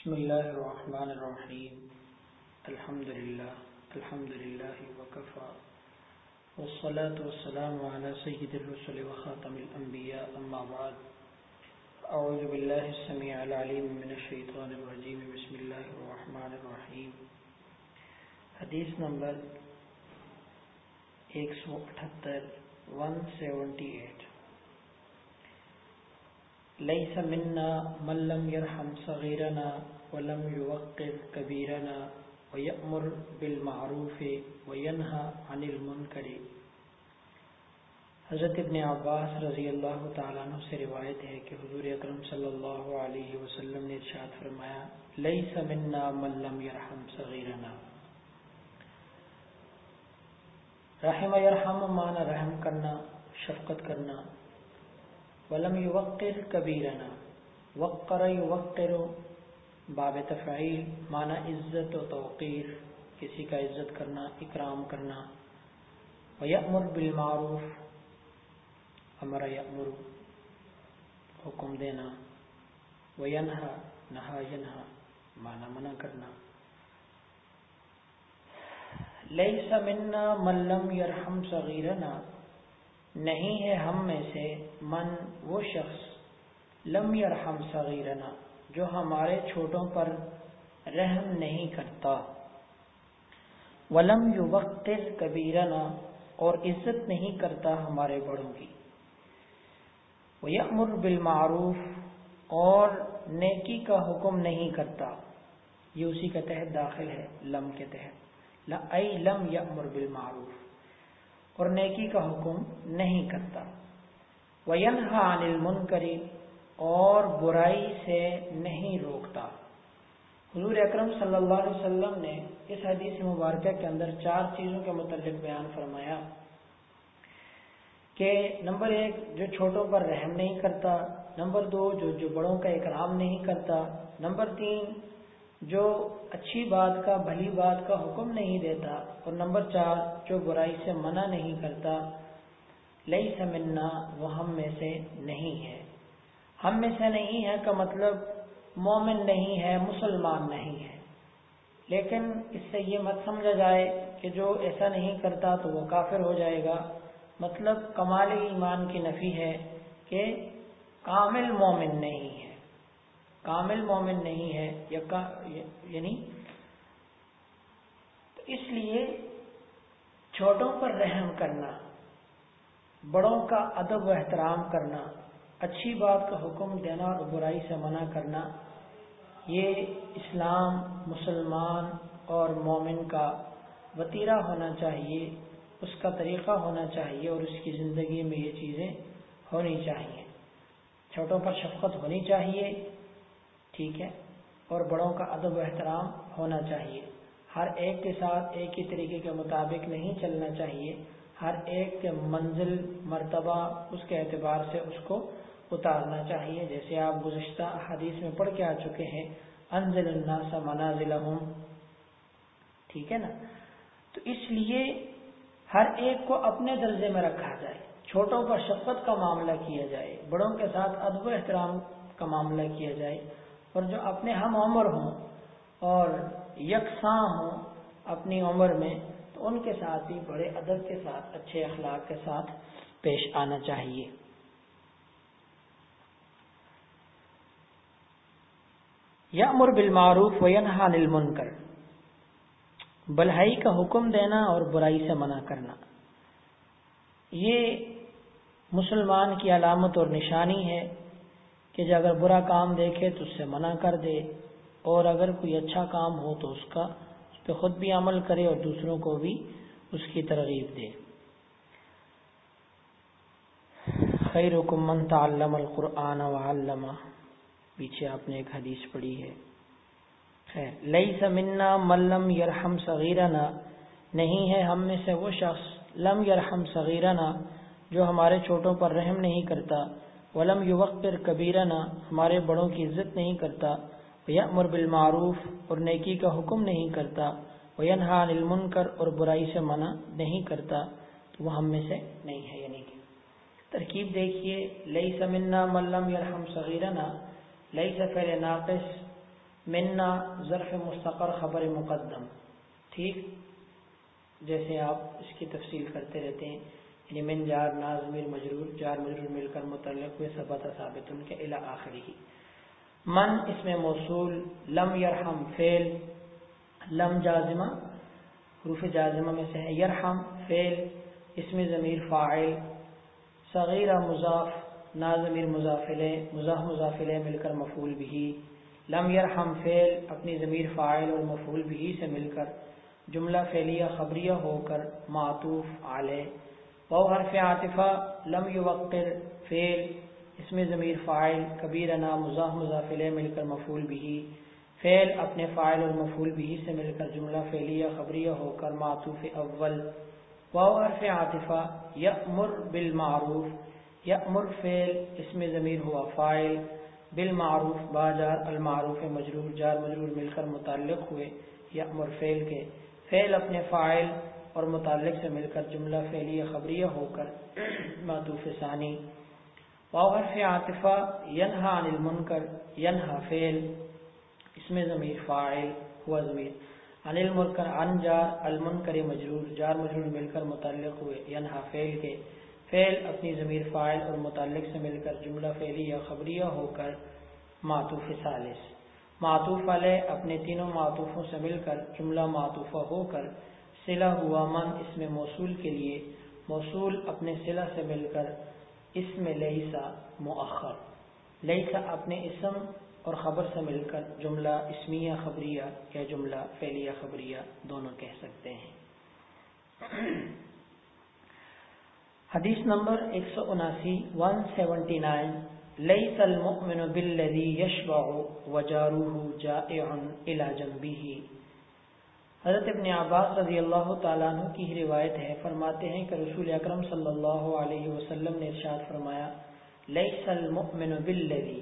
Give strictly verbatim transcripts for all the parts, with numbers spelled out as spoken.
بسم اللہ الرحمن الرحیم الحمد للہ الحمد للہ وکفا والصلاة والسلام علی سید الرسل وخاتم الانبیاء اما بعد اعوذ باللہ السمیع العلیم من الشیطان الرجیم بسم اللہ الرحمن الرحیم حدیث نمبر ایک سو اٹھتر ون سیونٹی ایٹ لیس منا من لم یرحم صغیرنا ولم یوقر کبیرنا ویأمر بالمعروف وینہا عن المنکر۔ حضرت ابن عباس رضی اللہ تعالیٰ عنہ سے روایت ہے کہ حضور اکرم صلی اللہ علیہ وسلم نے ارشاد فرمایا، لیس منا من لم یرحم صغیرنا۔ رحم یرحم معنی رحم کرنا، شفقت کرنا، ولم یوقر کبیرنا، وقر یوقر باب تفعیل معنی عزت و توقیر، کسی کا عزت کرنا، اکرام کرنا، ویأمر بالمعروف امر یأمر حکم دینا، وینہا نہا ینہا معنی منع کرنا۔ لیس منا من لم یرحم صغیرنا، نہیں ہے ہم میں سے من وہ شخص لم یرحم صغیرنا جو ہمارے چھوٹوں پر رحم نہیں کرتا، ولم یوقر کبیرنا اور عزت نہیں کرتا ہمارے بڑوں کی، ویأمر بالمعروف اور نیکی کا حکم نہیں کرتا، یہ اسی کا تحت داخل ہے، لم کے تحت، ای لم یأمر بالمعروف اور نیکی کا حکم نہیں کرتا، وینہا عن المنکر اور برائی سے نہیں روکتا۔ حضور اکرم صلی اللہ علیہ وسلم نے اس حدیث مبارکہ کے اندر چار چیزوں کے متعلق بیان فرمایا کہ نمبر ایک جو چھوٹوں پر رحم نہیں کرتا، نمبر دو جو جو بڑوں کا اکرام نہیں کرتا، نمبر تین جو اچھی بات کا بھلی بات کا حکم نہیں دیتا، اور نمبر چار جو برائی سے منع نہیں کرتا۔ لیس منا وہ ہم میں سے نہیں ہے۔ ہم میں سے نہیں ہے کا مطلب مومن نہیں ہے، مسلمان نہیں ہے، لیکن اس سے یہ مت سمجھا جائے کہ جو ایسا نہیں کرتا تو وہ کافر ہو جائے گا۔ مطلب کمال ایمان کی نفی ہے کہ کامل مومن نہیں ہے، کامل مومن نہیں ہے، یعنی تو اس لیے چھوٹوں پر رحم کرنا، بڑوں کا ادب و احترام کرنا، اچھی بات کا حکم دینا اور برائی سے منع کرنا، یہ اسلام مسلمان اور مومن کا وتیرہ ہونا چاہیے، اس کا طریقہ ہونا چاہیے، اور اس کی زندگی میں یہ چیزیں ہونی چاہیے۔ چھوٹوں پر شفقت ہونی چاہیے، ٹھیک ہے، اور بڑوں کا ادب و احترام ہونا چاہیے۔ ہر ایک کے ساتھ ایک ہی طریقے کے مطابق نہیں چلنا چاہیے، ہر ایک کے منزل مرتبہ اس کے اعتبار سے اس کو اتارنا چاہیے، جیسے آپ گزشتہ حدیث میں پڑھ کے آ چکے ہیں، انزل الناس منازلہم، ٹھیک ہے نا۔ تو اس لیے ہر ایک کو اپنے درجے میں رکھا جائے، چھوٹوں پر شفقت کا معاملہ کیا جائے، بڑوں کے ساتھ ادب و احترام کا معاملہ کیا جائے، اور جو اپنے ہم عمر ہوں اور یکساں ہوں اپنی عمر میں تو ان کے ساتھ بھی بڑے ادب کے ساتھ اچھے اخلاق کے ساتھ پیش آنا چاہیے۔ یأمر بالمعروف وینہا عن المنکر، بھلائی کا حکم دینا اور برائی سے منع کرنا، یہ مسلمان کی علامت اور نشانی ہے کہ جو اگر برا کام دیکھے تو اس سے منع کر دے، اور اگر کوئی اچھا کام ہو تو اس کا اس پہ خود بھی عمل کرے اور دوسروں کو بھی اس کی ترغیب دے۔ خیرکم من تعلم القرآن وعلمہ، پیچھے آپ نے ایک حدیث پڑھی ہے۔ خیر، لیس منا من لم یرحم صغیرنا، نہیں ہے ہم میں سے وہ شخص لم یرحم صغیرنا جو ہمارے چھوٹوں پر رحم نہیں کرتا، ولم یوقر کبیرنا ہمارے بڑوں کی عزت نہیں کرتا، ویأمر بالمعروف اور نیکی کا حکم نہیں کرتا، وینہا عن المنکر اور برائی سے منع نہیں کرتا، تو وہ ہم میں سے نہیں ہے۔ یعنی کہ ترکیب دیکھیے، لیس منا من لم یرحم صغیرنا، لیس فعل ناقص منا ظرف مستقر خبر مقدم، ٹھیک، جیسے آپ اس کی تفصیل کرتے رہتے ہیں، یعنی من جار نا ضمیر مجرور، جار مجرور مل کر متعلق ہوئے ثبت ثابت ان کے الی آخری. من اسم موصول، لم یرحم فعل، لم جازمہ حروف جازمہ میں سے ہے، یرحم فعل، اسم ضمیر فاعل، صغیرہ مضاف، نا ضمیر مضاف الیہ، مضاف مضاف الیہ مل کر مفعول بھی، لم یرحم فعل اپنی ضمیر فاعل اور مفعول بھی سے مل کر جملہ فعلیہ خبریہ ہو کر معطوف علیہ. واو حرف عاطفہ، لم یوقر فعل اسم ضمیر فاعل، کبیرنا مضاف مضاف الیہ مل کر مفعول بھی، فعل اپنے فاعل اور مفعول بھی سے مل کر جملہ فعلیہ خبریہ ہو کر معطوف اول. واو حرف عاطفہ، یأمر بالمعروف، یأمر فعل اسم ضمیر ہوا فاعل، بالمعروف باجار المعروف مجرور، جار مجرور مل کر متعلق ہوئے یأمر فعل کے، فعل اپنے فاعل اور متعلق سے مل کر جملہ فعلیہ خبریہ ہو کر معطوف ثانی. واو حرف عاطفہ، ینہا عن المنکر، ینہا فعل اسم ضمیر فاعل ہوا ضمیر، عن المنکر عن جار المنکر مجرور، جار مجرور مل کر متعلق ہوئے ینہا فعل کے، فعل اپنی ضمیر فاعل اور متعلق سے مل کر جملہ فعلیہ خبریہ ہو کر معطوف ثالث. معطوف علیہ اپنے تینوں معطوفوں سے مل کر جملہ معطوفہ ہو کر صلہ ہوا من اسم موصول کے لیے، موصول اپنے صلہ سے مل کر اسم لیسا مؤخر، لیسا اپنے اسم اور خبر سے مل کر جملہ اسمیہ خبریہ یا جملہ فعلیہ خبریہ دونوں کہہ سکتے ہیں. حدیث نمبر ایک سو اناسی ون سیونٹی نائن. لیس المؤمن بالذی یشبع وجارہ جائع الی جنبہ. حضرت ابن عباس رضی اللہ تعالیٰ عنہ کی روایت ہے، فرماتے ہیں کہ رسول اکرم صلی اللہ علیہ وسلم نے ارشاد فرمایا، لیس المؤمن بالذی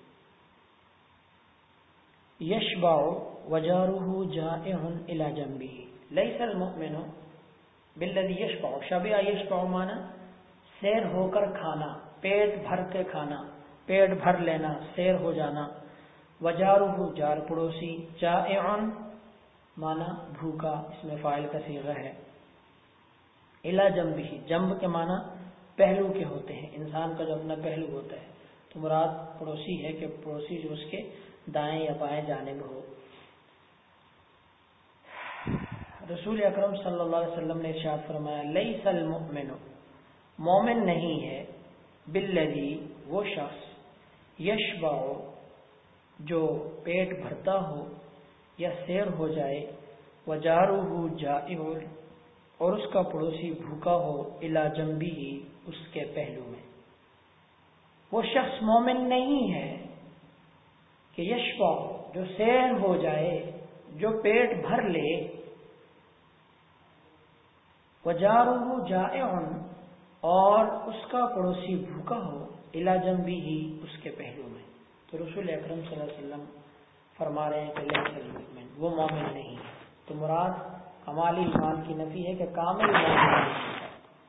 یشبع وجارہ جائع الی جنبہ. لیس المؤمن بالذی یشبع، شبع یشبع مانا سیر ہو کر کھانا، پیٹ بھر کے کھانا، پیٹ بھر لینا، سیر ہو جانا. وجارہ جار پڑوسی، جائع مانا بھوکا، اس میں فاعل کا صیغہ ہے. الی جنبہ، جنب کے مانا پہلو کے ہوتے ہیں، انسان کا جو اپنا پہلو ہوتا ہے، تو مراد پڑوسی ہے کہ پڑوسی جو اس کے دائیں یا بائیں جانب ہو. رسول اکرم صلی اللہ علیہ وسلم نے ارشاد فرمایا، لیس المؤمن، مومن نہیں ہے، بالذی وہ شخص، یشبع جو پیٹ بھرتا ہو یا سیر ہو جائے، وجارہ جائع اور اس کا پڑوسی بھوکا ہو، الی جنبہ اس کے پہلو میں. وہ شخص مومن نہیں ہے کہ یشبع جو سیر ہو جائے، جو پیٹ بھر لے، وجارہ جائع اور اس کا پڑوسی بھوکا ہو، الی جنبہ اس کے پہلو میں. تو رسول اکرم صلی اللہ علیہ وسلم فرما رہے ہیں کہ لیس المؤمن، وہ مومن نہیں ہے. تو مراد کمال ایمان کی نفی ہے کہ کامل مومن نہیں ہے،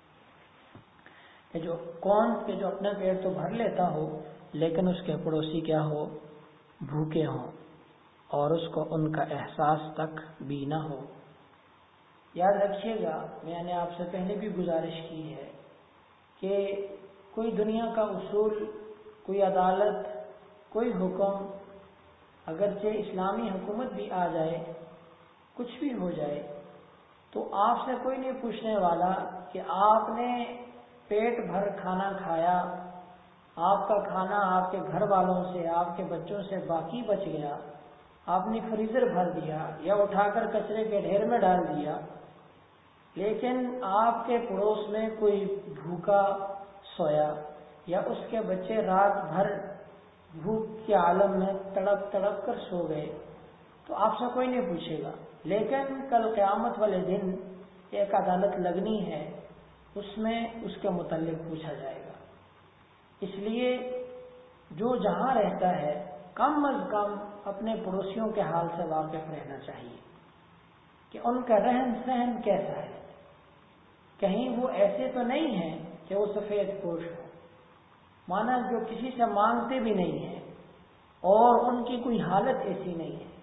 کہ جو کون کہ جو اپنا پیٹ تو بھر لیتا ہو لیکن اس کے پڑوسی کیا ہو، بھوکے ہوں اور اس کو ان کا احساس تک بھی نہ ہو. یاد رکھیے گا، میں نے آپ سے پہلے بھی گزارش کی ہے کہ کوئی دنیا کا اصول، کوئی عدالت، کوئی حکم، اگرچہ اسلامی حکومت بھی آ جائے، کچھ بھی ہو جائے، تو آپ سے کوئی نہیں پوچھنے والا کہ آپ نے پیٹ بھر کھانا کھایا، آپ کا کھانا آپ کے گھر والوں سے، آپ کے بچوں سے باقی بچ گیا، آپ نے فریزر بھر دیا یا اٹھا کر کچرے کے ڈھیر میں ڈال دیا، لیکن آپ کے پڑوس میں کوئی بھوکا سویا یا اس کے بچے رات بھر بھوک کے عالم میں تڑپ تڑپ کر سو گئے، تو آپ سے کوئی نہیں پوچھے گا. لیکن کل قیامت والے دن ایک عدالت لگنی ہے، اس میں اس کے متعلق پوچھا جائے گا. اس لیے جو جہاں رہتا ہے کم از کم اپنے پڑوسیوں کے حال سے واقف رہنا چاہیے کہ ان کا رہن سہن کیسا ہے. کہیں وہ ایسے تو نہیں ہیں کہ وہ سفید پوش ہو، مانا جو کسی سے مانگتے بھی نہیں ہیں، اور ان کی کوئی حالت ایسی نہیں ہے۔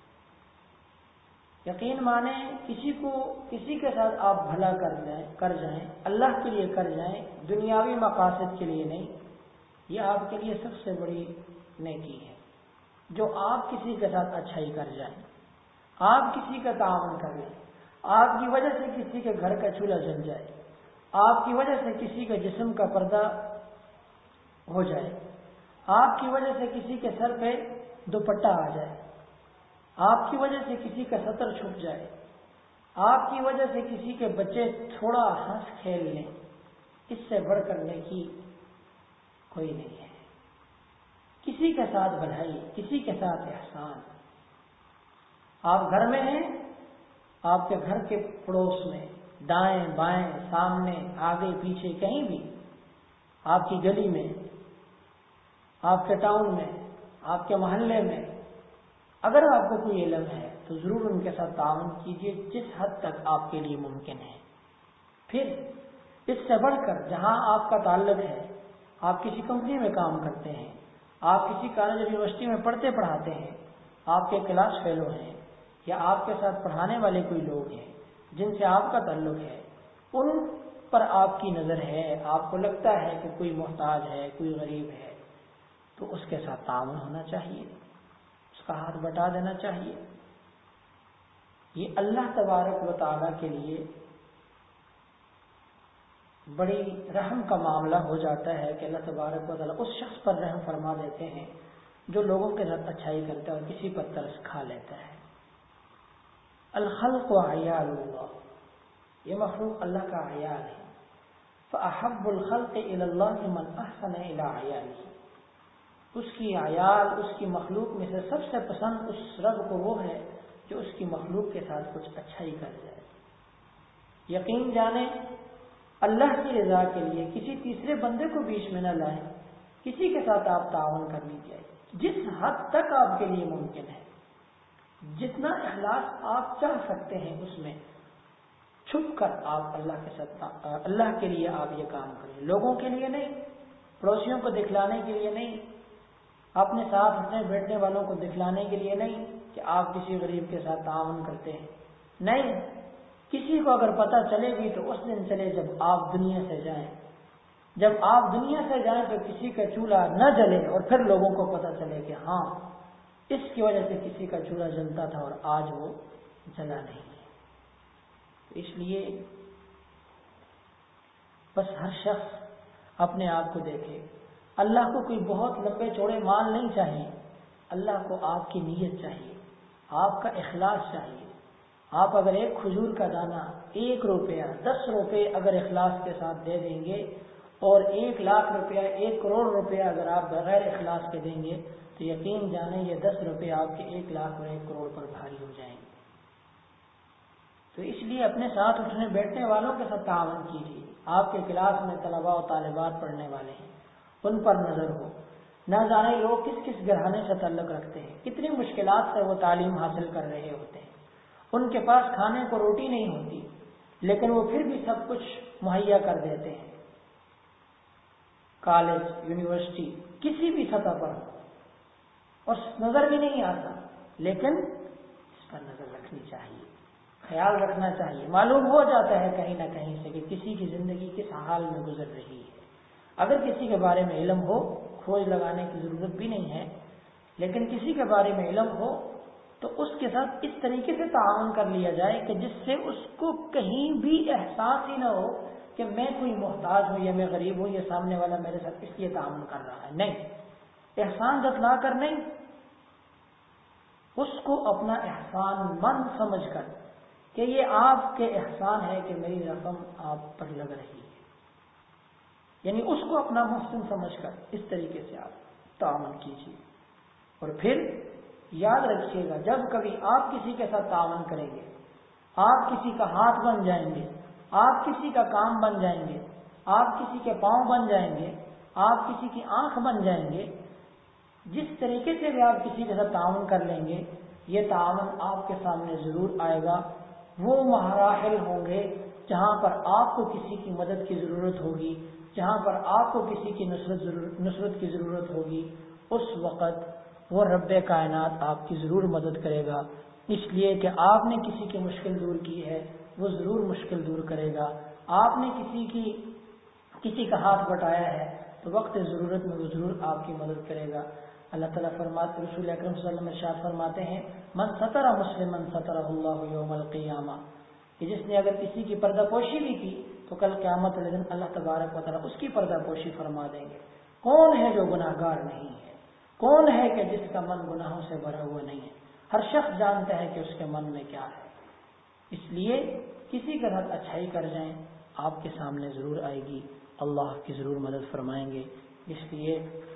یقین مانیں کسی کو کسی کے ساتھ آپ بھلا کر جائیں کر جائیں اللہ کے لیے کر جائیں، دنیاوی مقاصد کے لیے نہیں، یہ آپ کے لیے سب سے بڑی نیکی ہے۔ جو آپ کسی کے ساتھ اچھائی کر جائیں، آپ کسی کا تعاون کر لیں، آپ کی وجہ سے کسی کے گھر کا چولہا جل جائے، آپ کی وجہ سے کسی کے جسم کا پردہ ہو جائے، آپ کی وجہ سے کسی کے سر پہ دوپٹہ آ جائے، آپ کی وجہ سے کسی کا سطر چھپ جائے، آپ کی وجہ سے کسی کے بچے تھوڑا ہنس کھیل لیں، اس سے بڑھ کر نیکی کوئی نہیں ہے۔ کسی کے ساتھ بھلائی، کسی کے ساتھ احسان۔ آپ گھر میں ہیں، آپ کے گھر کے پڑوس میں، دائیں بائیں سامنے آگے پیچھے کہیں بھی، آپ کی گلی میں، آپ کے ٹاؤن میں، آپ کے محلے میں، اگر آپ کو کوئی علم ہے تو ضرور ان کے ساتھ تعاون کیجیے جس حد تک آپ کے لیے ممکن ہے۔ پھر اس سے بڑھ کر جہاں آپ کا تعلق ہے، آپ کسی کمپنی میں کام کرتے ہیں، آپ کسی کالج یونیورسٹی میں پڑھتے پڑھاتے ہیں، آپ کے کلاس فیلو ہیں، یا آپ کے ساتھ پڑھانے والے کوئی لوگ ہیں جن سے آپ کا تعلق ہے، ان پر آپ کی نظر ہے، آپ کو لگتا ہے کہ کوئی محتاج ہے، کوئی غریب ہے، تو اس کے ساتھ تعاون ہونا چاہیے، اس کا ہاتھ بٹا دینا چاہیے۔ یہ اللہ تبارک و تعالیٰ کے لیے بڑی رحم کا معاملہ ہو جاتا ہے کہ اللہ تبارک و تعالیٰ اس شخص پر رحم فرما دیتے ہیں جو لوگوں کے ساتھ اچھائی کرتا ہے اور کسی پر ترس کھا لیتا ہے۔ الخلق عیال اللہ، یہ مخلوق اللہ کا عیال ہے۔ فأحب الخلق إلى الله من أحسن إلى عیاله، اس کی عیال، اس کی مخلوق میں سے سب سے پسند اس رب کو وہ ہے جو اس کی مخلوق کے ساتھ کچھ اچھائی کر جائے۔ یقین جانیں اللہ کی رضا کے لیے کسی تیسرے بندے کو بیچ میں نہ لائیں، کسی کے ساتھ آپ تعاون کر لیجیے جس حد تک آپ کے لیے ممکن ہے، جتنا اخلاص آپ چاہ سکتے ہیں اس میں چھپ کر آپ اللہ کے ساتھ اللہ کے لیے آپ یہ کام کریں، لوگوں کے لیے نہیں، پڑوسیوں کو دکھلانے کے لیے نہیں، اپنے ساتھ اٹھنے بیٹھنے والوں کو دکھلانے کے لیے نہیں کہ آپ کسی غریب کے ساتھ تعاون کرتے ہیں، نہیں، کسی کو اگر پتہ چلے بھی تو اس دن چلے جب آپ دنیا سے جائیں، جب آپ دنیا سے جائیں تو کسی کا چولہا نہ جلے اور پھر لوگوں کو پتہ چلے کہ ہاں اس کی وجہ سے کسی کا چولہا جلتا تھا اور آج وہ جلا نہیں ہے۔ تو اس لیے بس ہر شخص اپنے آپ کو دیکھے، اللہ کو کوئی بہت لمبے چوڑے مال نہیں چاہیے، اللہ کو آپ کی نیت چاہیے، آپ کا اخلاص چاہیے۔ آپ اگر ایک کھجور کا دانہ ایک روپیہ دس روپے اگر اخلاص کے ساتھ دے دیں گے اور ایک لاکھ روپیہ ایک کروڑ روپیہ اگر آپ بغیر اخلاص کے دیں گے تو یقین جانیں یہ دس روپے آپ کے ایک لاکھ اور ایک کروڑ پر بھاری ہو جائیں گے۔ تو اس لیے اپنے ساتھ اٹھنے بیٹھنے والوں کے ساتھ تعاون کیجیے۔ آپ کے کلاس میں طلباء و طالبات پڑھنے والے ہیں، ان پر نظر ہو، نہ جانے لوگ کس کس گھرانے سے تعلق رکھتے ہیں، کتنی مشکلات سے وہ تعلیم حاصل کر رہے ہوتے ہیں، ان کے پاس کھانے کو روٹی نہیں ہوتی لیکن وہ پھر بھی سب کچھ مہیا کر دیتے ہیں، کالج یونیورسٹی کسی بھی سطح پر اور نظر بھی نہیں آتا، لیکن اس پر نظر رکھنی چاہیے، خیال رکھنا چاہیے، معلوم ہو جاتا ہے کہیں نہ کہیں سے کہ کسی کی زندگی کس حال میں گزر رہی ہے۔ اگر کسی کے بارے میں علم ہو، کھوج لگانے کی ضرورت بھی نہیں ہے، لیکن کسی کے بارے میں علم ہو تو اس کے ساتھ اس طریقے سے تعاون کر لیا جائے کہ جس سے اس کو کہیں بھی احساس ہی نہ ہو کہ میں کوئی محتاج ہوں یا میں غریب ہوں یا سامنے والا میرے ساتھ اس لیے تعاون کر رہا ہے، نہیں، احسان جتلا کر نہیں، اس کو اپنا احسان مند سمجھ کر کہ یہ آپ کے احسان ہے کہ میری رقم آپ پر لگ رہی ہے، یعنی اس کو اپنا محسن سمجھ کر اس طریقے سے آپ تعاون کیجیے۔ اور پھر یاد رکھیے گا جب کبھی آپ کسی کے ساتھ تعاون کریں گے، آپ کسی کا ہاتھ بن جائیں گے، آپ کسی کا کام بن جائیں گے، آپ کسی کے پاؤں بن جائیں گے، آپ کسی کی آنکھ بن جائیں گے، جس طریقے سے بھی آپ کسی کے ساتھ تعاون کر لیں گے یہ تعاون آپ کے سامنے ضرور آئے گا۔ وہ مراحل ہوں گے جہاں پر آپ کو کسی کی مدد کی ضرورت ہوگی، جہاں پر آپ کو کسی کی نصرت ضرورت نصرت کی ضرورت ہوگی، اس وقت وہ رب کائنات آپ کی ضرور مدد کرے گا، اس لیے کہ آپ نے کسی کی مشکل دور کی ہے وہ ضرور مشکل دور کرے گا، آپ نے کسی کی کسی کا ہاتھ بٹایا ہے تو وقت ضرورت میں وہ ضرور آپ کی مدد کرے گا۔ اللہ تعالیٰ فرماتے، رسول اکرم صلی اللہ علیہ وسلم ارشاد فرماتے ہیں، من ستر مسلمن سترہ اللہ یوم القیامہ، کہ جس نے اگر کسی کی پردہ پوشی بھی کی تو کل قیامت والے دن اللہ تبارک و تعالیٰ اس کی پردہ پوشی فرما دیں گے۔ کون ہے جو گناہ گار نہیں ہے؟ کون ہے کہ جس کا من گناہوں سے بھرا ہوا نہیں ہے؟ ہر شخص جانتا ہے کہ اس کے من میں کیا ہے، اس لیے کسی کے ساتھ اچھائی کر جائیں، آپ کے سامنے ضرور آئے گی، اللہ آپ کی ضرور مدد فرمائیں گے۔ اس لیے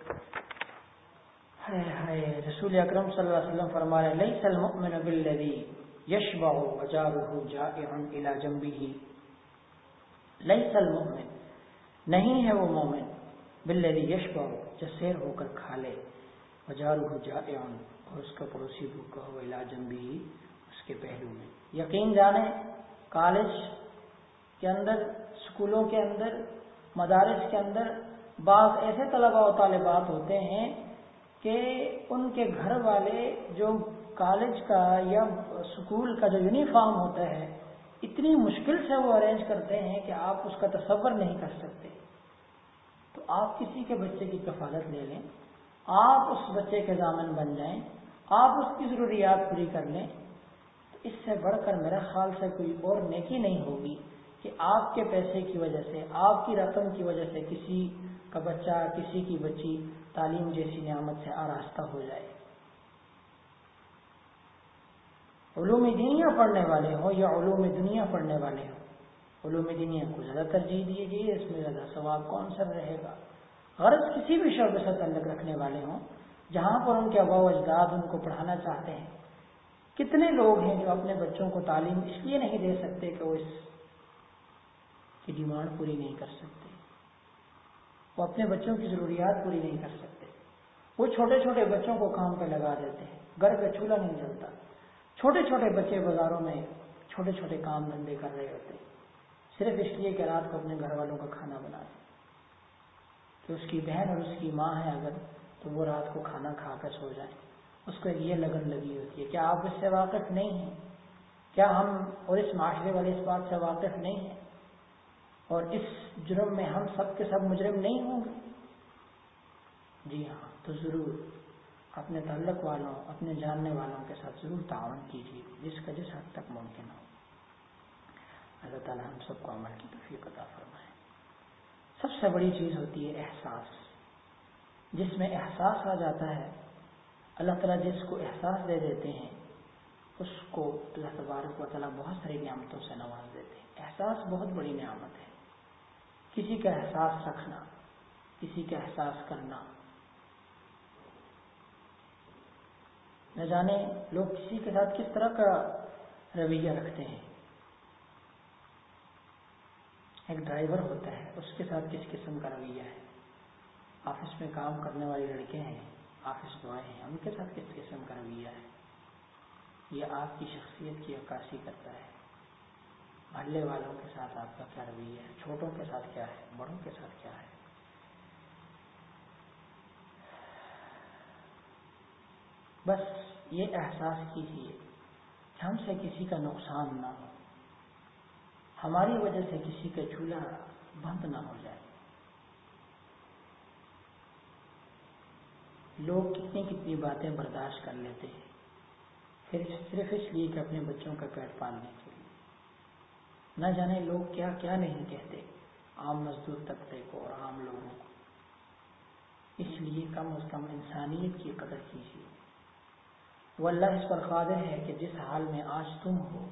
ہے ہے رسول اکرم صلی اللہ علیہ وسلم فرما رہے، لیس المؤمن بالذی یشبع وجارہ جائع الی جنبہ، لیس المؤمن، نہیں ہے وہ مومن، بالذی یشبع، جو سیر ہو کر کھا لے، وجارہ جائع، اور اس کا پڑوسی بھوکا ہو، الی جنبہ، اس کے پہلو میں۔ یقین جانیں کالج کے اندر، اسکولوں کے اندر، مدارس کے اندر بعض ایسے طلباء و طالبات ہوتے ہیں کہ ان کے گھر والے جو کالج کا یا اسکول کا جو یونیفارم ہوتا ہے اتنی مشکل سے وہ ارینج کرتے ہیں کہ آپ اس کا تصور نہیں کر سکتے۔ تو آپ کسی کے بچے کی کفالت لے لیں، آپ اس بچے کے ضامن بن جائیں، آپ اس کی ضروریات پوری کر لیں، تو اس سے بڑھ کر میرا خیال سے کوئی اور نیکی نہیں ہوگی کہ آپ کے پیسے کی وجہ سے، آپ کی رقم کی وجہ سے کسی کا بچہ، کسی کی بچی تعلیم جیسی نعمت سے آراستہ ہو جائے۔ علوم دینیا پڑھنے والے ہوں یا علوم دنیا پڑھنے والے ہوں، علوم دینیا کو زیادہ ترجیح دیجیے، اس میں زیادہ ثواب کون سا رہے گا۔ غرض کسی بھی شعبے سے تعلق رکھنے والے ہوں جہاں پر ان کے آباء و اجداد ان کو پڑھانا چاہتے ہیں۔ کتنے لوگ ہیں جو اپنے بچوں کو تعلیم اس لیے نہیں دے سکتے کہ وہ اس کی ڈیمانڈ پوری نہیں کر سکتے، وہ اپنے بچوں کی ضروریات پوری نہیں کر سکتے، وہ چھوٹے چھوٹے بچوں کو کام پہ لگا دیتے ہیں، گھر کا چولہا نہیں جلتا، چھوٹے چھوٹے بچے بازاروں میں چھوٹے چھوٹے کام دھندے کر رہے ہوتے ہیں، صرف اس لیے کہ رات کو اپنے گھر والوں کا کھانا بنا دیں، کہ اس کی بہن اور اس کی ماں ہے اگر تو وہ رات کو کھانا کھا کر سو جائیں، اس کو ایک یہ لگن لگی ہوتی ہے۔ کیا آپ اس سے واقف نہیں ہیں؟ کیا ہم اور اس معاشرے والے اس بات سے واقف نہیں ہیں؟ اور اس جرم میں ہم سب کے سب مجرم نہیں ہوں گے؟ جی ہاں، تو ضرور اپنے تعلق والوں، اپنے جاننے والوں کے ساتھ ضرور تعاون کیجیے جس کا جس حد تک ممکن ہو۔ اللہ تعالیٰ ہم سب کو عمل کی توفیق عطا فرمائے۔ سب سے بڑی چیز ہوتی ہے احساس، جس میں احساس آ جاتا ہے، اللہ تعالیٰ جس کو احساس دے دیتے ہیں اس کو اللہ تبارک و تعالیٰ بہت ساری نعمتوں سے نواز دیتے ہیں۔ احساس بہت بڑی نعمت ہے، کسی کا احساس رکھنا، کسی کا احساس کرنا۔ نہ جانے لوگ کسی کے ساتھ کس طرح کا رویہ رکھتے ہیں۔ ایک ڈرائیور ہوتا ہے، اس کے ساتھ کس قسم کا رویہ ہے، آفس میں کام کرنے والے لڑکے ہیں، آفس بوائے ہیں، ان کے ساتھ کس قسم کا رویہ ہے، یہ آپ کی شخصیت کی عکاسی کرتا ہے۔ محلے والوں کے ساتھ آپ کا کیا رویہ ہے، چھوٹوں کے ساتھ کیا ہے، بڑوں کے ساتھ کیا ہے۔ بس یہ احساس کیجیے کہ ہم سے کسی کا نقصان نہ ہو، ہماری وجہ سے کسی کا چولہا بند نہ ہو جائے۔ لوگ کتنی کتنی باتیں برداشت کر لیتے ہیں پھر صرف اس لیے کہ اپنے بچوں کا پیٹ پالنے کے لیے۔ نہ جانے لوگ کیا کیا نہیں کہتے عام مزدور طبقے کو اور عام لوگوں کو۔ اس لیے کم از کم انسانیت کی قدر کیجیے۔ وہ اللہ اس پر قادر ہے کہ جس حال میں آج تم ہو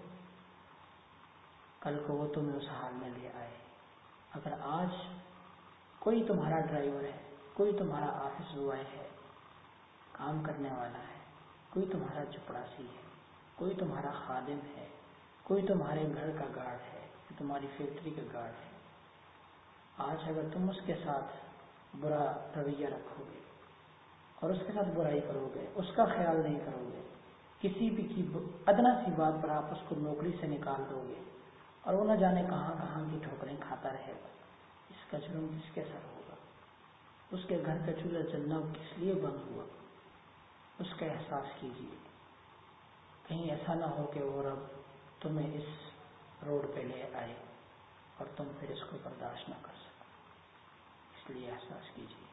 کل کو وہ تمہیں اس حال میں لے آئے۔ اگر آج کوئی تمہارا ڈرائیور ہے، کوئی تمہارا آفس بوائے ہے، کام کرنے والا ہے، کوئی تمہارا چپڑاسی ہے، کوئی تمہارا خادم ہے، کوئی تمہارے گھر کا گارڈ ہے، تمہاری فیکٹری کا گارڈ ہے، آج اگر تم اس کے ساتھ برا رویہ رکھو گے اور اس کے ساتھ برائی کرو گے، اس کا خیال نہیں کرو گے، کسی بھی کی ادنا سی بات پر آپ اس کو نوکری سے نکال دو گے اور وہ نہ جانے کہاں کہاں کی ٹھوکریں کھاتا رہے گا، اس کا جرم کس کے سر ہوگا؟ اس کے گھر کا چولہا جلنا کس لیے بند ہوا؟ اس کا احساس کیجیے. کہیں ایسا نہ ہو کہ وہ رب تمہیں اس روڈ پہ لے آئے اور تم پھر اس کو برداشت نہ کر سکو. اس لیے احساس کیجیے،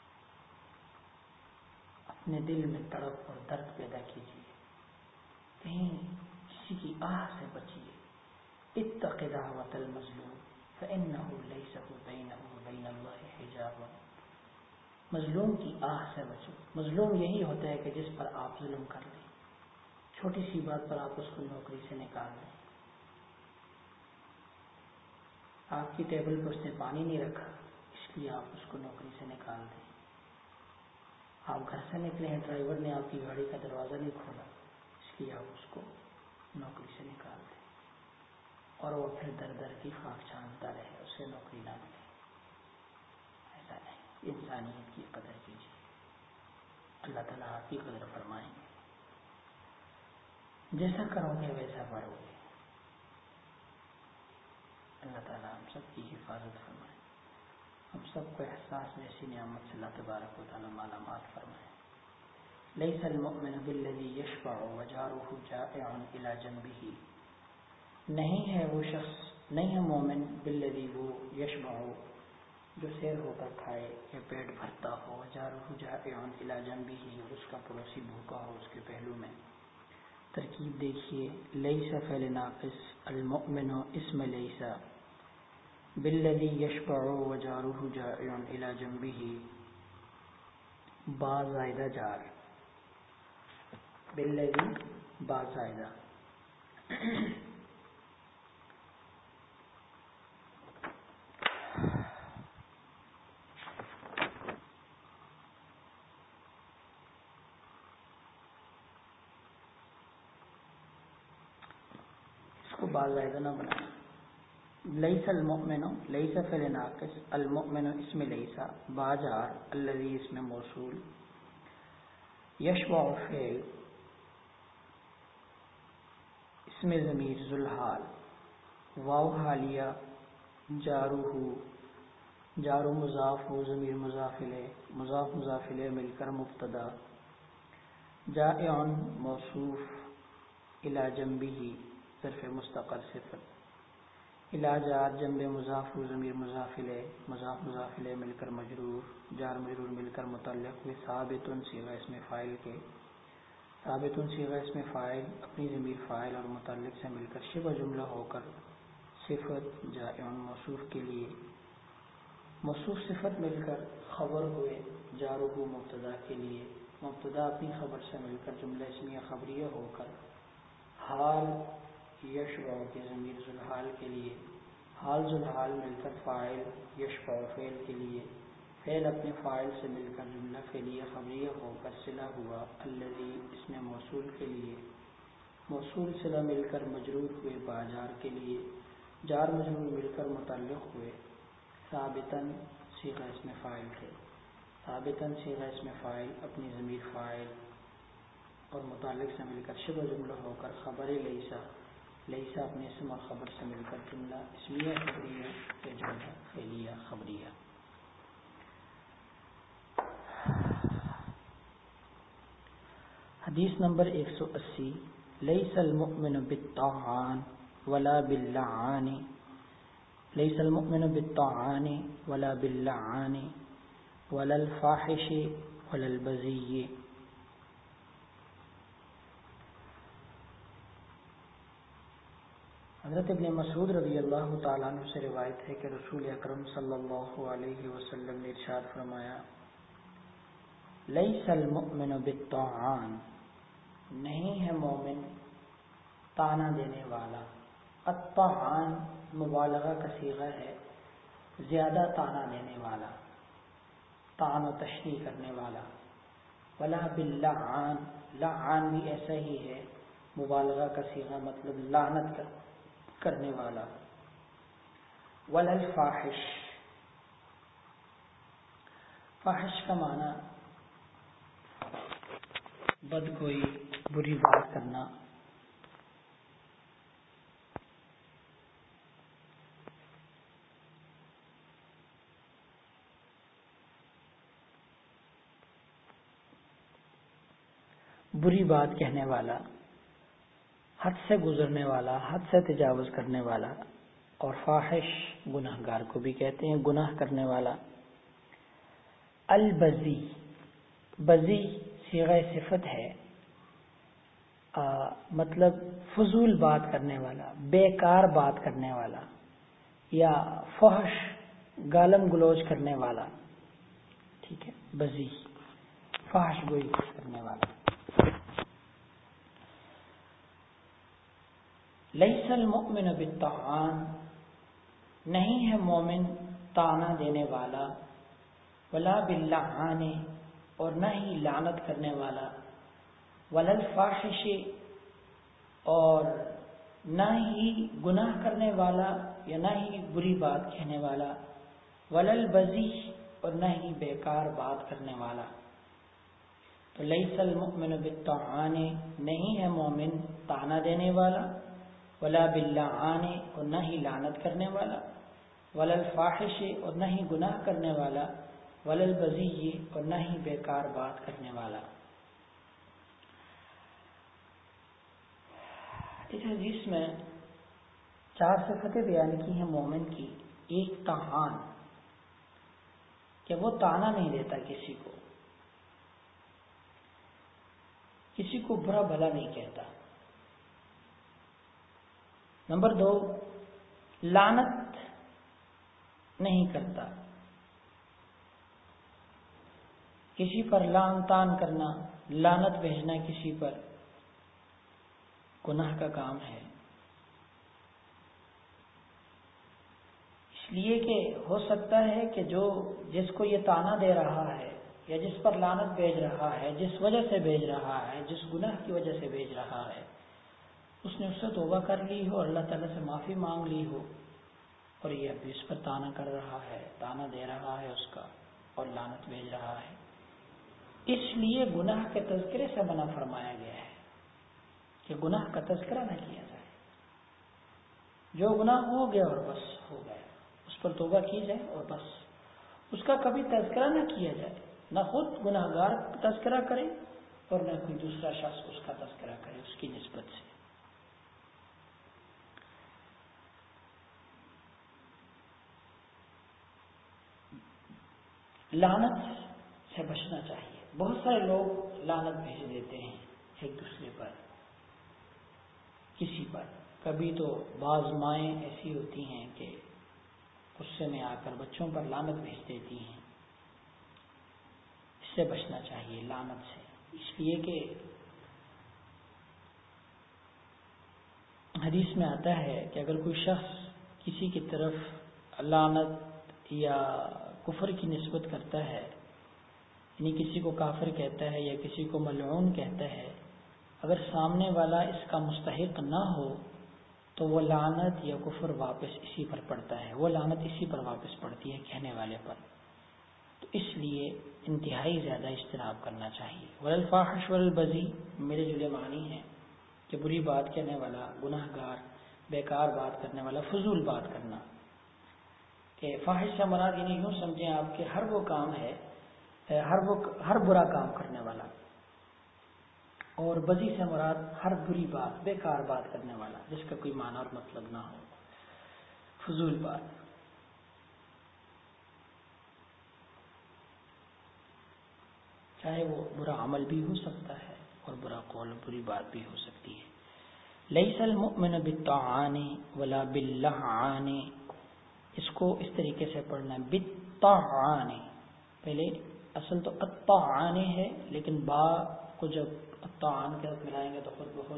اپنے دل میں تڑپ اور درد پیدا کیجیے. کہیں کسی کی آہ سے بچیے. اتق دعوت المظلوم فإنه ليس بينه وبين الله حجاب. مظلوم کی آہ سے بچو. مظلوم یہی ہوتا ہے کہ جس پر آپ ظلم کر لیں، چھوٹی سی بات پر آپ اس کو نوکری سے نکال دیں. آپ کی ٹیبل پر اس نے پانی نہیں رکھا، اس لیے آپ اس کو نوکری سے نکال دیں. آپ گھر سے نکلے ہیں، ڈرائیور نے آپ کی گاڑی کا دروازہ نہیں کھولا، اس لیے آپ اس کو نوکری سے نکال دیں. اور وہ پھر در در کی خاک چھانتا رہے، اسے نوکری نہ ملے. ایسا نہیں. انسانیت کی قدر کیجیے. اللہ تعالیٰ آپ کی قدر فرمائیں گے. جیسا کرو گے ویسا پڑھو گے. اللہ تعالیٰ ہم سب کی حفاظت فرمائے. ہم سب کو احساس میں ایسی نعمت سے اللہ تبارک و تعالیٰ مالا مال فرمائے. لیس المؤمن بالذی یشبع وجارہ جائع الی جنبہ. نہیں ہے وہ شخص، نہیں ہے مومن بالذی وہ یشبع جو سیر ہو کر کھائے یا پیٹ بھرتا ہو، وجارہ جائع الی جنبہ اور اس کا پڑوسی بھوکا ہو اس کے پہلو میں. ترکیب دیکھیے. لیس فعل ناقص، المؤمن اسم لیس، بالذی یشبع وجارہ جائع الی جنبہ، با زائدہ جار. بالذی با زائدہ. اس کو با زائدہ نہ بنائیں. لیس المؤمن، لیس فعل ناقص، المؤمن اسم لیس، با جار، الذی اسم موصول، یشبع فعل، اسم ضمیر ذوالحال، واو حالیہ، جارہ، جار و مضاف و ضمیر مضاف الیہ، مضاف مضاف الیہ مل کر مبتدا، جائع موصوف، الی جنبہ ظرف مستقر صفت، الی جار جنب مضاف و ضمیر مضاف الیہ، مضاف مضاف الیہ مل کر مجرور، جار مجرور مل کر متعلق ہوئے. ثابت صیغہ اسم فاعل کے، ثابت صیغہ اسم فاعل اپنی ضمیر فاعل اور متعلق سے مل کر شبہ جملہ ہو کر صفت جائع موصوف کے لیے، موصوف صفت مل کر خبر ہوئے جارہ مبتدا کے لیے، مبتدا اپنی خبر سے مل کر جملہ اسمیہ خبریہ ہو کر حال یشبع کی ضمیر ذوالحال کے لیے، حال ذوالحال مل کر فاعل یشبع فعل کے لیے، فعل اپنے فاعل سے مل کر جملہ فعلیہ خبریہ ہو کر صلہ ہوا الذی اسم موصول کے لیے، موصول صلہ مل کر مجرور ہوئے باجار کے لیے، جار مجرور مل کر متعلق ہوئے ثابتاً صیغہ اسم فاعل کے، ثابتاً صیغہ اسم فاعل اپنی ضمیر فاعل اور متعلق سے مل کر شبہ جملہ ہو کر خبر لیسا، لیسا اپنے اسم اور خبر سے مل کر جملہ اسمیہ خبریہ یا جملہ فعلیہ خبریہ. حدیث نمبر ایک سو اسی. لیس المؤمن بالطعان ولا باللعان، لیس المؤمن بالطعان ولا باللعان ولا الفاحش ولا البذی. حضرت ابن مسعود رضی اللہ تعالیٰ عنہ سے روایت ہے کہ رسول اکرم صلی اللہ علیہ وسلم نے ارشاد فرمایا، لیس المؤمن بالطعان، نہیں ہے مومن طعنہ دینے والا. الطعان مبالغہ کا صیغہ ہے، زیادہ طعنہ دینے والا، طعن و تشنیع کرنے والا. ولا باللعان، لعان بھی ایسا ہی ہے، مبالغہ کا صیغہ مطلب لعنت کرنے والا. ولا الفاحش، فاحش کا معنی بدگوئی، بری بات کرنا. بری بات کہنے والا، حد سے گزرنے والا، حد سے تجاوز کرنے والا، اور فاحش گناہگار کو بھی کہتے ہیں، گناہ کرنے والا۔ البذی، بذی صیغہ صفت ہے، آ, مطلب فضول بات کرنے والا، بیکار بات کرنے والا، یا فحش گالم گلوچ کرنے والا، ٹھیک ہے، بذی فحش گوئی کرنے والا۔ لیس المؤمن بالطعان، نہیں ہے مومن طعنہ دینے والا، ولا باللعان، اور نہ ہی لعنت کرنے والا، ولا الفاحش، اور نہ ہی گناہ کرنے والا یا نہ ہی بری بات کہنے والا، ولا البذی، اور نہ ہی بیکار بات کرنے والا۔ تو لیس المؤمن بالطعان، نہیں ہے مومن طعنہ دینے والا، ولا باللعان، اور نہ ہی لعنت کرنے والا، ولا الفاحش، اور نہ ہی گناہ کرنے والا، ولا البذی، اور نہ ہی بیکار بات کرنے والا۔ اس حدیث میں چار صفتیں بیان کی ہیں مومن کی۔ ایک طعان، کہ وہ طعنہ نہیں دیتا کسی کو، کسی کو برا بھلا نہیں کہتا۔ نمبر دو، لعنت نہیں کرتا، کسی پر لعن طعن کرنا، لعنت بھیجنا کسی پر گناہ کا کام ہے، اس لیے کہ ہو سکتا ہے کہ جو جس کو یہ طعنہ دے رہا ہے یا جس پر لعنت بھیج رہا ہے، جس وجہ سے بھیج رہا ہے، جس گناہ کی وجہ سے بھیج رہا ہے، اس نے اس سے توبہ کر لی ہو، اللہ تعالیٰ سے معافی مانگ لی ہو، اور یہ ابھی اس پر طعنہ کر رہا ہے، طعنہ دے رہا ہے اس کا، اور لعنت بھیج رہا ہے۔ اس لیے گناہ کے تذکرے سے منع فرمایا گیا ہے کہ گناہ کا تذکرہ نہ کیا جائے۔ جو گناہ ہو گیا اور بس ہو گیا، اس پر توبہ کی جائے اور بس، اس کا کبھی تذکرہ نہ کیا جائے، نہ خود گناہ گار تذکرہ کرے اور نہ کوئی دوسرا شخص اس کا تذکرہ کرے اس کی نسبت سے۔ لعنت سے بچنا چاہیے۔ بہت سارے لوگ لعنت بھیج دیتے ہیں ایک دوسرے پر، کسی پر۔ کبھی تو بعض مائیں ایسی ہوتی ہیں کہ غصے میں آ کر بچوں پر لعنت بھیج دیتی ہیں۔ اس سے بچنا چاہیے لعنت سے، اس لیے کہ حدیث میں آتا ہے کہ اگر کوئی شخص کسی کی طرف لعنت یا کفر کی نسبت کرتا ہے، یعنی کسی کو کافر کہتا ہے یا کسی کو ملعون کہتا ہے، اگر سامنے والا اس کا مستحق نہ ہو تو وہ لعنت یا کفر واپس اسی پر پڑتا ہے، وہ لعنت اسی پر واپس پڑتی ہے کہنے والے پر۔ تو اس لیے انتہائی زیادہ اجتناب کرنا چاہیے۔ والفاحش والبذی میرے جلے معنی ہیں کہ بری بات کہنے والا، گناہ گار، بیکار بات کرنے والا، فضول بات کرنا۔ کہ فاحش سے مراد یعنی یوں سمجھیں آپ کہ ہر وہ کام ہے، ہر وہ ہر برا کام کرنے والا، اور بذی سے مراد ہر بری بات، بیکار بات کرنے والا جس کا کوئی معنی اور مطلب نہ ہو، فضول بات۔ چاہے وہ برا عمل بھی ہو سکتا ہے اور برا قول، بری بات بھی ہو سکتی ہے۔ لیس المؤمن بالطعان ولا باللعان، اس کو اس طریقے سے پڑھنا ہے، بالطعان، پہلے اصل تو الطعان ہے، لیکن با کو جب الطعان کے ساتھ ملائیں گے تو خود بخود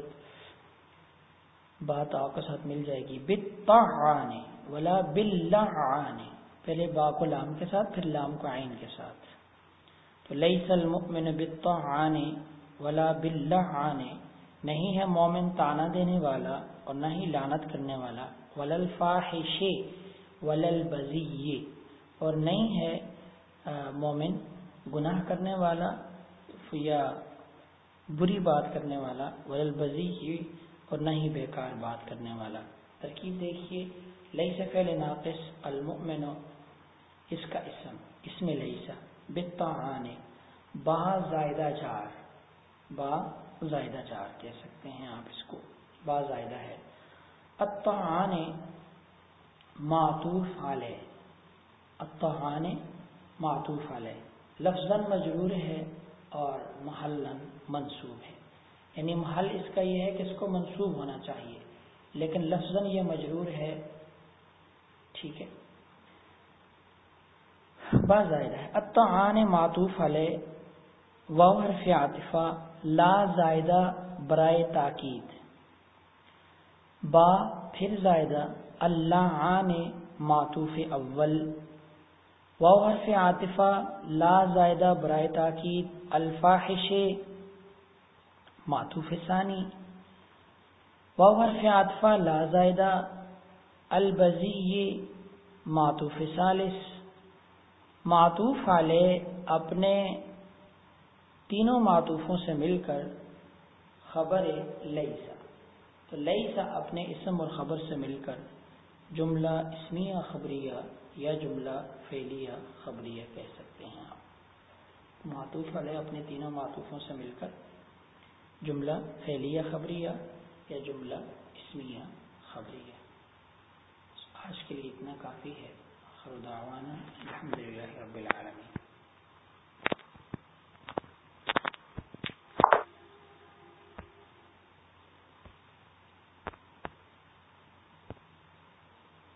با تا کے ساتھ مل جائے گی۔ بالطعان ولا باللعان، پہلے با کو لام کے ساتھ پھر لام کو عین کے ساتھ۔ تو لیس المؤمن بالطعان ولا باللعان، نہیں ہے مومن طعنہ دینے والا اور نہ ہی لعنت کرنے والا، ولا الفاحش ولا البذی، اور نہیں ہے مومن گناہ کرنے والا یا بری بات کرنے والا، ولا البذی، اور نہ ہی بیکار بات کرنے والا۔ ترکیب دیکھیے، لیس فعل ناقص، المؤمن اس کا اسم، اسم لیسا، بالطعان، با زائدہ جار، با زائدہ جار کہہ سکتے ہیں آپ اس کو، با زائدہ ہے۔ الطعان معطوف علیہ، الطعان معطوف علیہ لفظاً مجرور ہے اور محلاً منصوب ہے، یعنی محل اس کا یہ ہے کہ اس کو منصوب ہونا چاہیے لیکن لفظاً یہ مجرور ہے، ٹھیک ہے، با زائدہ ہے۔ الطعان معطوف علیہ واو حرف عاطفہ لا زائدہ برائے تاکید، با پھر زائدہ، اللعان معطوف اول، واو حرف عاطفہ لا زائدہ برائے تاکید، الفاحش معطوف ثانی، واو حرف عاطفہ لا زائدہ، البذی معطوف ثالث، معطوف علیہ اپنے تینوں معطوفوں سے مل کر خبر لیسا، تو لیسا اپنے اسم اور خبر سے مل کر جملہ اسمیہ خبریہ یا جملہ فعلیہ خبریہ کہہ سکتے ہیں آپ۔ معطوف علیہ اپنے تینوں معطوفوں سے مل کر جملہ فعلیہ خبریہ یا جملہ اسمیہ خبریہ۔ آج کے لیے اتنا کافی ہے۔ آخر دعوانا الحمدللہ رب العالمین۔